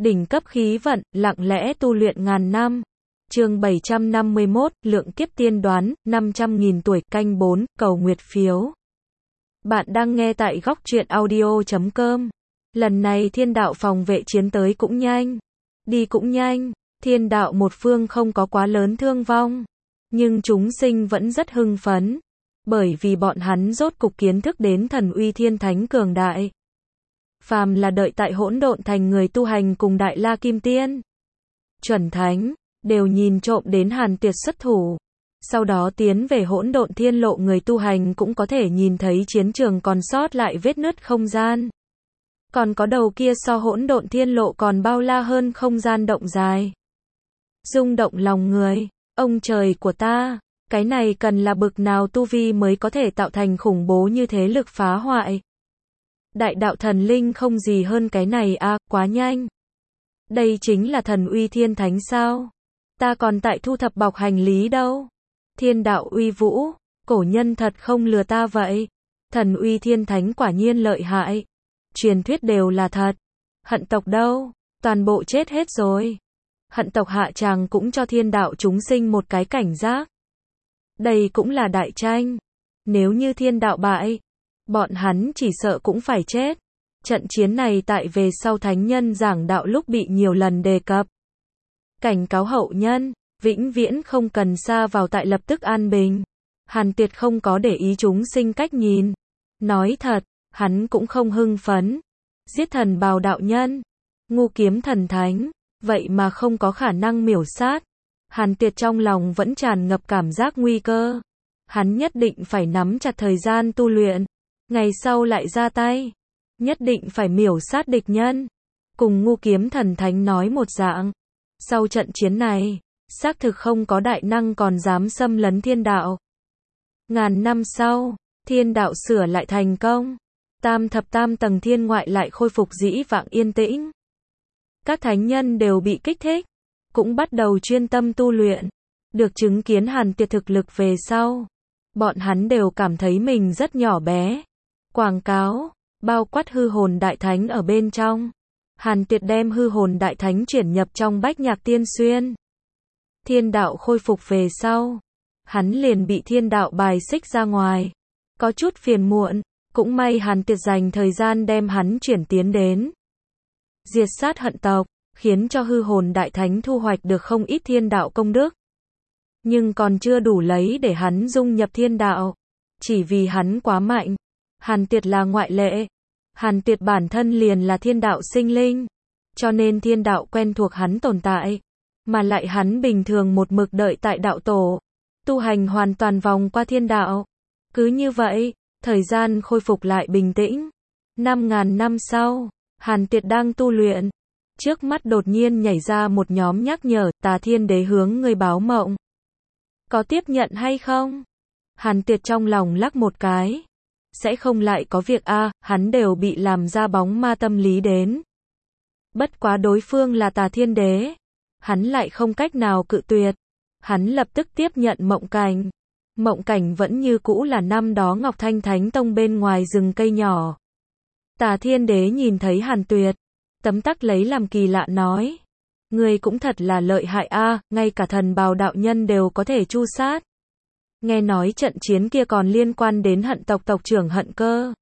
Đỉnh cấp khí vận, lặng lẽ tu luyện ngàn năm. Chương 751, lượng kiếp tiên đoán, 500.000 tuổi, canh 4, cầu nguyệt phiếu. Bạn đang nghe tại góc truyện audio.com. Lần này thiên đạo phòng vệ chiến tới cũng nhanh. Đi cũng nhanh. Thiên đạo một phương không có quá lớn thương vong. Nhưng chúng sinh vẫn rất hưng phấn. Bởi vì bọn hắn rốt cục kiến thức đến thần uy thiên thánh cường đại. Phàm là đợi tại hỗn độn thành người tu hành cùng Đại La Kim Tiên, chuẩn thánh, đều nhìn trộm đến Hàn Tuyệt xuất thủ. Sau đó tiến về hỗn độn thiên lộ, người tu hành cũng có thể nhìn thấy chiến trường còn sót lại vết nứt không gian. Còn có đầu kia so hỗn độn thiên lộ còn bao la hơn không gian động dài. Rung động lòng người, ông trời của ta, cái này cần là bực nào tu vi mới có thể tạo thành khủng bố như thế lực phá hoại. Đại đạo thần linh không gì hơn cái này à, quá nhanh. Đây chính là thần uy thiên thánh sao? Ta còn tại thu thập bọc hành lý đâu. Thiên đạo uy vũ, cổ nhân thật không lừa ta vậy. Thần uy thiên thánh quả nhiên lợi hại. Truyền thuyết đều là thật. Hận tộc đâu? Toàn bộ chết hết rồi. Hận tộc hạ tràng cũng cho thiên đạo chúng sinh một cái cảnh giác. Đây cũng là đại tranh. Nếu như thiên đạo bại, bọn hắn chỉ sợ cũng phải chết. Trận chiến này tại về sau thánh nhân giảng đạo lúc bị nhiều lần đề cập. Cảnh cáo hậu nhân, vĩnh viễn không cần sa vào tại lập tức an bình. Hàn Tuyệt không có để ý chúng sinh cách nhìn. Nói thật, hắn cũng không hưng phấn. Giết thần bào đạo nhân, ngu kiếm thần thánh, vậy mà không có khả năng miểu sát. Hàn Tuyệt trong lòng vẫn tràn ngập cảm giác nguy cơ. Hắn nhất định phải nắm chặt thời gian tu luyện. Ngày sau lại ra tay. Nhất định phải miểu sát địch nhân. Cùng ngu kiếm thần thánh nói một dạng. Sau trận chiến này, xác thực không có đại năng còn dám xâm lấn thiên đạo. Ngàn năm sau, thiên đạo sửa lại thành công. Tam thập tam tầng thiên ngoại lại khôi phục dĩ vãng yên tĩnh. Các thánh nhân đều bị kích thích. Cũng bắt đầu chuyên tâm tu luyện. Được chứng kiến Hàn Tuyệt thực lực về sau. Bọn hắn đều cảm thấy mình rất nhỏ bé. Quảng cáo, bao quát hư hồn đại thánh ở bên trong. Hàn Tuyệt đem hư hồn đại thánh chuyển nhập trong Bách Nhạc Tiên Xuyên. Thiên đạo khôi phục về sau. Hắn liền bị thiên đạo bài xích ra ngoài. Có chút phiền muộn, cũng may Hàn Tuyệt dành thời gian đem hắn chuyển tiến đến. Diệt sát hận tộc, khiến cho hư hồn đại thánh thu hoạch được không ít thiên đạo công đức. Nhưng còn chưa đủ lấy để hắn dung nhập thiên đạo. Chỉ vì hắn quá mạnh. Hàn Tuyệt là ngoại lệ. Hàn Tuyệt bản thân liền là thiên đạo sinh linh. Cho nên thiên đạo quen thuộc hắn tồn tại. Mà lại hắn bình thường một mực đợi tại đạo tổ. Tu hành hoàn toàn vòng qua thiên đạo. Cứ như vậy, thời gian khôi phục lại bình tĩnh. 5.000 năm sau, Hàn Tuyệt đang tu luyện. Trước mắt đột nhiên nhảy ra một nhóm nhắc nhở, Tà Thiên Đế hướng ngươi báo mộng. Có tiếp nhận hay không? Hàn Tuyệt trong lòng lắc một cái. Sẽ không lại có việc a, hắn đều bị làm ra bóng ma tâm lý đến. Bất quá đối phương là Tà Thiên Đế. Hắn lại không cách nào cự tuyệt. Hắn lập tức tiếp nhận mộng cảnh. Mộng cảnh vẫn như cũ là năm đó Ngọc Thanh Thánh Tông bên ngoài rừng cây nhỏ. Tà Thiên Đế nhìn thấy Hàn Tuyệt. Tấm tắc lấy làm kỳ lạ nói. Ngươi cũng thật là lợi hại a, ngay cả thần bào đạo nhân đều có thể tru sát. Nghe nói trận chiến kia còn liên quan đến hận tộc tộc trưởng Hận Cơ.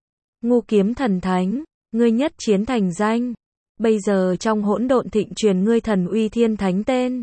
Ngu kiếm thần thánh, ngươi nhất chiến thành danh. Bây giờ trong hỗn độn thịnh truyền ngươi thần uy thiên thánh tên.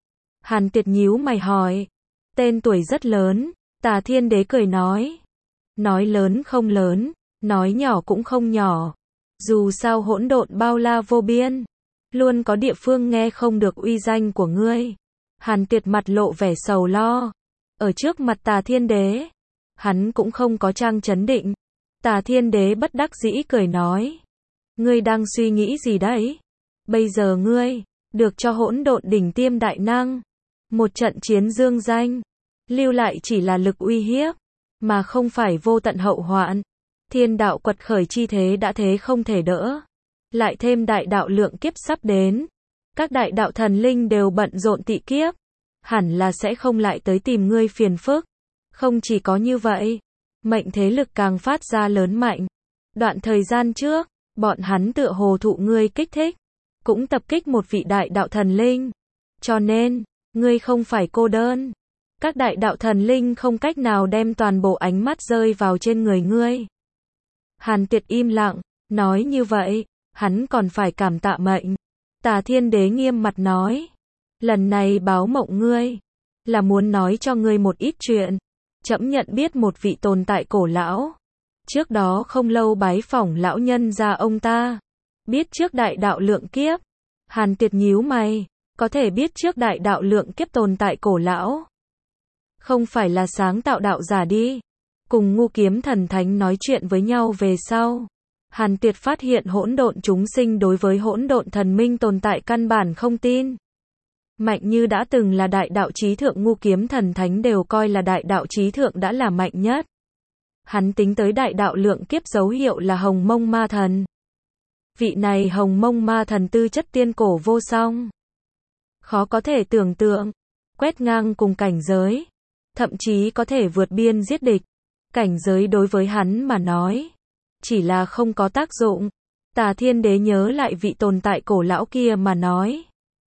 Hàn Tuyệt nhíu mày hỏi. Tên tuổi rất lớn, Tà Thiên Đế cười nói. Nói lớn không lớn, nói nhỏ cũng không nhỏ. Dù sao hỗn độn bao la vô biên. Luôn có địa phương nghe không được uy danh của ngươi. Hàn Tuyệt mặt lộ vẻ sầu lo. Ở trước mặt Tà Thiên Đế, hắn cũng không có trang trấn định. Tà Thiên Đế bất đắc dĩ cười nói. Ngươi đang suy nghĩ gì đấy? Bây giờ ngươi, được cho hỗn độn đỉnh tiêm đại năng. Một trận chiến dương danh, lưu lại chỉ là lực uy hiếp, mà không phải vô tận hậu hoạn. Thiên đạo quật khởi chi thế đã thế không thể đỡ. Lại thêm đại đạo lượng kiếp sắp đến. Các đại đạo thần linh đều bận rộn tị kiếp. Hẳn là sẽ không lại tới tìm ngươi phiền phức. Không chỉ có như vậy, mệnh thế lực càng phát ra lớn mạnh. Đoạn thời gian trước, bọn hắn tựa hồ thụ ngươi kích thích. cũng tập kích một vị đại đạo thần linh. Cho nên, ngươi không phải cô đơn. Các đại đạo thần linh không cách nào đem toàn bộ ánh mắt rơi vào trên người ngươi. Hàn Tuyệt im lặng, nói như vậy, hắn còn phải cảm tạ mệnh. Tà Thiên Đế nghiêm mặt nói, lần này báo mộng ngươi, là muốn nói cho ngươi một ít chuyện. Trẫm nhận biết một vị tồn tại cổ lão. Trước đó không lâu bái phỏng lão nhân gia ông ta. Biết trước đại đạo lượng kiếp. Hàn Tuyệt nhíu mày, có thể biết trước đại đạo lượng kiếp tồn tại cổ lão. Không phải là sáng tạo đạo giả đi. Cùng Ngu Kiếm Thần Thánh nói chuyện với nhau về sau. Hàn Tuyệt phát hiện hỗn độn chúng sinh đối với hỗn độn thần minh tồn tại căn bản không tin. Mạnh như đã từng là đại đạo chí thượng, Ngu Kiếm Thần Thánh đều coi là đại đạo chí thượng đã là mạnh nhất. Hắn tính tới đại đạo lượng kiếp dấu hiệu là Hồng Mông Ma Thần. Vị này Hồng Mông Ma Thần tư chất tiên cổ vô song. Khó có thể tưởng tượng, quét ngang cùng cảnh giới, thậm chí có thể vượt biên giết địch. Cảnh giới đối với hắn mà nói, chỉ là không có tác dụng. Tà Thiên Đế nhớ lại vị tồn tại cổ lão kia mà nói.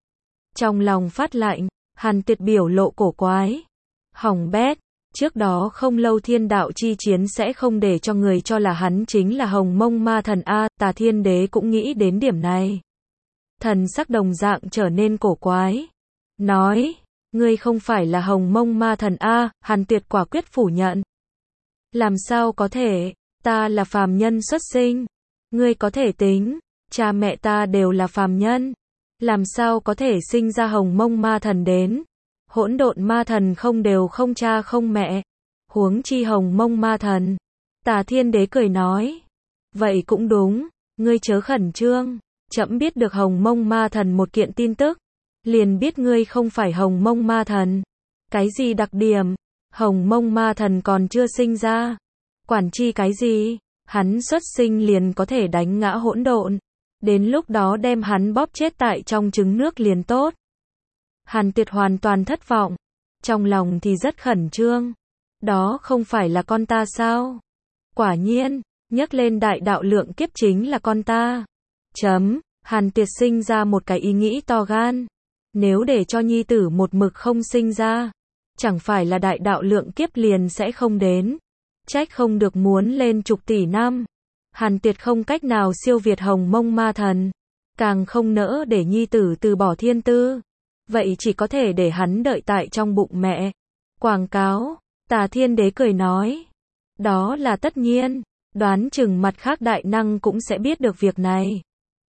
Trong lòng phát lạnh, Hàn Tuyệt biểu lộ cổ quái. Hỏng bét, trước đó không lâu thiên đạo chi chiến sẽ không để cho người cho là hắn chính là Hồng Mông Ma Thần A, Tà Thiên Đế cũng nghĩ đến điểm này. Thần sắc đồng dạng trở nên cổ quái. Nói, ngươi không phải là Hồng Mông Ma Thần A, Hàn Tuyệt quả quyết phủ nhận. Làm sao có thể, ta là phàm nhân xuất sinh. Ngươi có thể tính, cha mẹ ta đều là phàm nhân. Làm sao có thể sinh ra Hồng Mông Ma Thần đến? Hỗn độn ma thần không đều không cha không mẹ. Huống chi Hồng Mông Ma Thần. Tà Thiên Đế cười nói. Vậy cũng đúng, ngươi chớ khẩn trương. Trẫm biết được Hồng Mông Ma Thần một kiện tin tức. Liền biết ngươi không phải Hồng Mông Ma Thần. Cái gì đặc điểm? Hồng Mông Ma Thần còn chưa sinh ra. Quản chi cái gì? Hắn xuất sinh liền có thể đánh ngã hỗn độn. Đến lúc đó đem hắn bóp chết tại trong trứng nước liền tốt. Hàn Tuyệt hoàn toàn thất vọng. Trong lòng thì rất khẩn trương. Đó không phải là con ta sao? Quả nhiên, nhắc lên đại đạo lượng kiếp chính là con ta. Hàn Tuyệt sinh ra một cái ý nghĩ to gan. Nếu để cho nhi tử một mực không sinh ra, chẳng phải là đại đạo lượng kiếp liền sẽ không đến. Trách không được muốn lên chục tỷ năm. Hàn Tuyệt không cách nào siêu việt Hồng Mông Ma Thần. Càng không nỡ để nhi tử từ bỏ thiên tư. Vậy chỉ có thể để hắn đợi tại trong bụng mẹ. Quảng cáo, Tà Thiên Đế cười nói. Đó là tất nhiên, đoán chừng mặt khác đại năng cũng sẽ biết được việc này.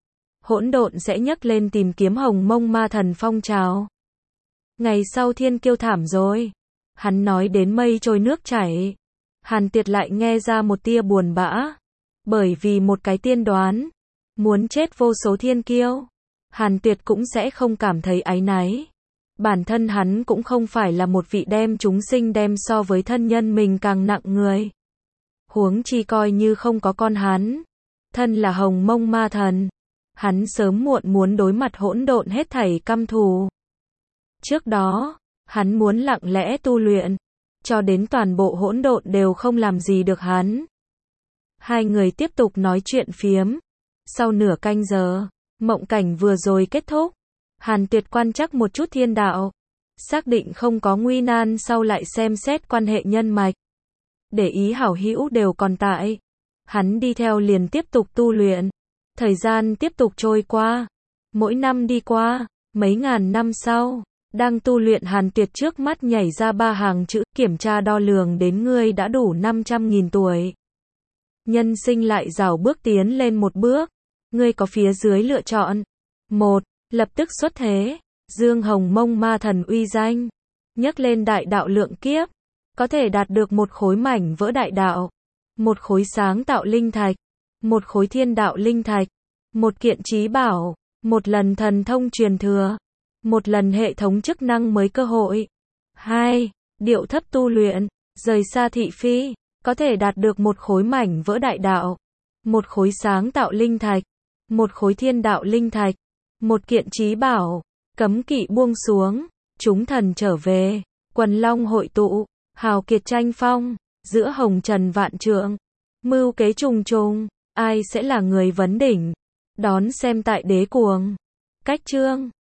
Hỗn độn sẽ nhấc lên tìm kiếm Hồng Mông Ma Thần phong trào. Ngày sau thiên kiêu thảm rồi. Hắn nói đến mây trôi nước chảy. Hàn Tuyệt lại nghe ra một tia buồn bã. Bởi vì một cái tiên đoán, muốn chết vô số thiên kiêu. Hàn Tuyệt cũng sẽ không cảm thấy áy náy. Bản thân hắn cũng không phải là một vị đem chúng sinh đem so với thân nhân mình càng nặng người. Huống chi coi như không có con hắn. Thân là Hồng Mông Ma Thần. Hắn sớm muộn muốn đối mặt hỗn độn hết thảy căm thù. Trước đó, hắn muốn lặng lẽ tu luyện. Cho đến toàn bộ hỗn độn đều không làm gì được hắn. Hai người tiếp tục nói chuyện phiếm. Sau nửa canh giờ, mộng cảnh vừa rồi kết thúc. Hàn Tuyệt quan trắc một chút thiên đạo. Xác định không có nguy nan sau lại xem xét quan hệ nhân mạch. Để ý hảo hữu đều còn tại. Hắn đi theo liền tiếp tục tu luyện. Thời gian tiếp tục trôi qua. Mỗi năm đi qua, mấy ngàn năm sau. Đang tu luyện Hàn Tuyệt trước mắt nhảy ra 3 hàng chữ, kiểm tra đo lường đến ngươi đã đủ 500.000 tuổi. Nhân sinh lại rảo bước tiến lên một bước. Ngươi có phía dưới lựa chọn. 1. Lập tức xuất thế. Dương Hồng Mông Ma Thần uy danh. Nhấc lên đại đạo lượng kiếp. Có thể đạt được một khối mảnh vỡ đại đạo. Một khối sáng tạo linh thạch. Một khối thiên đạo linh thạch. Một kiện trí bảo. Một lần thần thông truyền thừa. Một lần hệ thống chức năng mới cơ hội. 2. Điệu thấp tu luyện. Rời xa thị phi. Có thể đạt được một khối mảnh vỡ đại đạo. Một khối sáng tạo linh thạch. Một khối thiên đạo linh thạch. Một kiện trí bảo. Cấm kỵ buông xuống. Chúng thần trở về. Quần long hội tụ. Hào kiệt tranh phong. Giữa hồng trần vạn trượng. Mưu kế trùng trùng. Ai sẽ là người vấn đỉnh? Đón xem tại Đế Cuồng. cách chương